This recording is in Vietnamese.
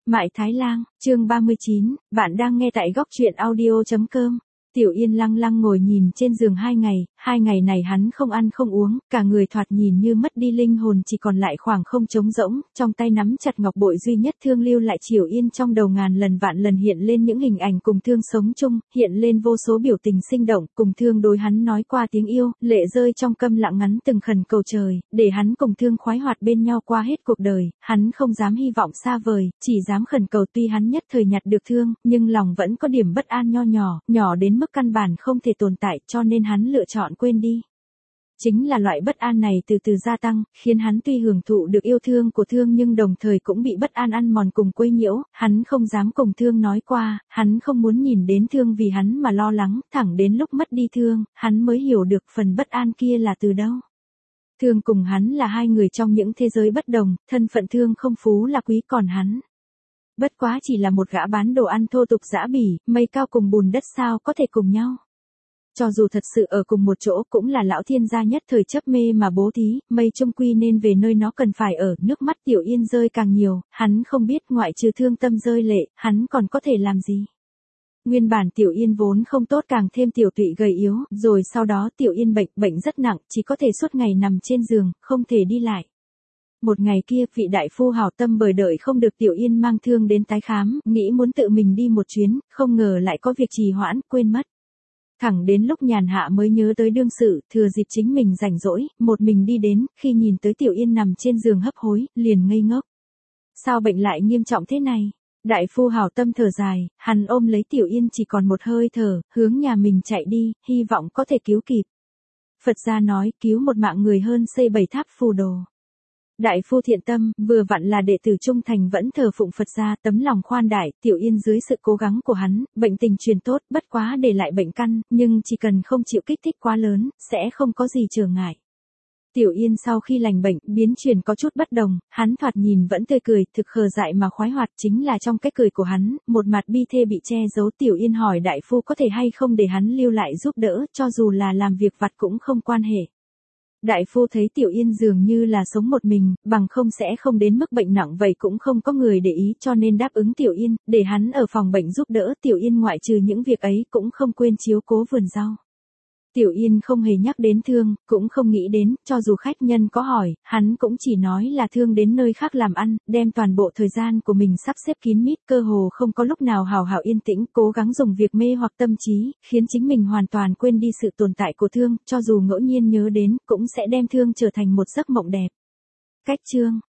Mại Thái Lang, chương 39, bạn đang nghe tại góc truyện audio.com. Tiểu Yên lăng lăng ngồi nhìn trên giường 2 ngày này hắn không ăn không uống, cả người thoạt nhìn như mất đi linh hồn, chỉ còn lại khoảng không trống rỗng, trong tay nắm chặt ngọc bội duy nhất thương lưu lại Tiểu Yên, trong đầu ngàn lần vạn lần hiện lên những hình ảnh cùng thương sống chung, hiện lên vô số biểu tình sinh động, cùng thương đối hắn nói qua tiếng yêu, lệ rơi trong câm lặng ngắn từng khẩn cầu trời, để hắn cùng thương khoái hoạt bên nhau qua hết cuộc đời, hắn không dám hy vọng xa vời, chỉ dám khẩn cầu. Tuy hắn nhất thời nhặt được thương, nhưng lòng vẫn có điểm bất an nho nhỏ, nhỏ đến mức căn bản không thể tồn tại, cho nên hắn lựa chọn quên đi. Chính là loại bất an này từ từ gia tăng, khiến hắn tuy hưởng thụ được yêu thương của thương nhưng đồng thời cũng bị bất an ăn mòn cùng quấy nhiễu, hắn không dám cùng thương nói qua, hắn không muốn nhìn đến thương vì hắn mà lo lắng, thẳng đến lúc mất đi thương, hắn mới hiểu được phần bất an kia là từ đâu. Thương cùng hắn là hai người trong những thế giới bất đồng, thân phận thương không phú là quý, còn hắn bất quá chỉ là một gã bán đồ ăn thô tục dã bỉ, mây cao cùng bùn đất sao có thể cùng nhau. Cho dù thật sự ở cùng một chỗ cũng là lão thiên gia nhất thời chấp mê mà bố thí, mây chung quy nên về nơi nó cần phải ở, nước mắt Tiểu Yên rơi càng nhiều, hắn không biết ngoại trừ thương tâm rơi lệ, hắn còn có thể làm gì. Nguyên bản Tiểu Yên vốn không tốt, càng thêm tiểu tụy gầy yếu, rồi sau đó Tiểu Yên bệnh rất nặng, chỉ có thể suốt ngày nằm trên giường, không thể đi lại. Một ngày kia, vị đại phu hảo tâm bởi đợi không được Tiểu Yên mang thương đến tái khám, nghĩ muốn tự mình đi một chuyến, không ngờ lại có việc trì hoãn, quên mất. Thẳng đến lúc nhàn hạ mới nhớ tới đương sự, thừa dịp chính mình rảnh rỗi, một mình đi đến, khi nhìn tới Tiểu Yên nằm trên giường hấp hối, liền ngây ngốc. Sao bệnh lại nghiêm trọng thế này? Đại phu hảo tâm thở dài, hắn ôm lấy Tiểu Yên chỉ còn một hơi thở, hướng nhà mình chạy đi, hy vọng có thể cứu kịp. Phật gia nói, cứu một mạng người hơn xây 7 tháp phù đồ. Đại phu thiện tâm, vừa vặn là đệ tử trung thành vẫn thờ phụng Phật gia, tấm lòng khoan đại, Tiểu Yên dưới sự cố gắng của hắn, bệnh tình truyền tốt, bất quá để lại bệnh căn, nhưng chỉ cần không chịu kích thích quá lớn, sẽ không có gì trở ngại. Tiểu Yên sau khi lành bệnh, biến chuyển có chút bất đồng, hắn thoạt nhìn vẫn tươi cười, thực khờ dại mà khoái hoạt, chính là trong cái cười của hắn, một mặt bi thê bị che giấu. Tiểu Yên hỏi đại phu có thể hay không để hắn lưu lại giúp đỡ, cho dù là làm việc vặt cũng không quan hệ. Đại phu thấy Tiểu Yên dường như là sống một mình, bằng không sẽ không đến mức bệnh nặng vậy, cũng không có người để ý, cho nên đáp ứng Tiểu Yên, để hắn ở phòng bệnh giúp đỡ. Tiểu Yên ngoại trừ những việc ấy cũng không quên chiếu cố vườn rau. Tiểu Yên không hề nhắc đến thương, cũng không nghĩ đến, cho dù khách nhân có hỏi, hắn cũng chỉ nói là thương đến nơi khác làm ăn, đem toàn bộ thời gian của mình sắp xếp kín mít, cơ hồ không có lúc nào hào hào yên tĩnh, cố gắng dùng việc mê hoặc tâm trí, khiến chính mình hoàn toàn quên đi sự tồn tại của thương, cho dù ngẫu nhiên nhớ đến, cũng sẽ đem thương trở thành một giấc mộng đẹp. Cách chương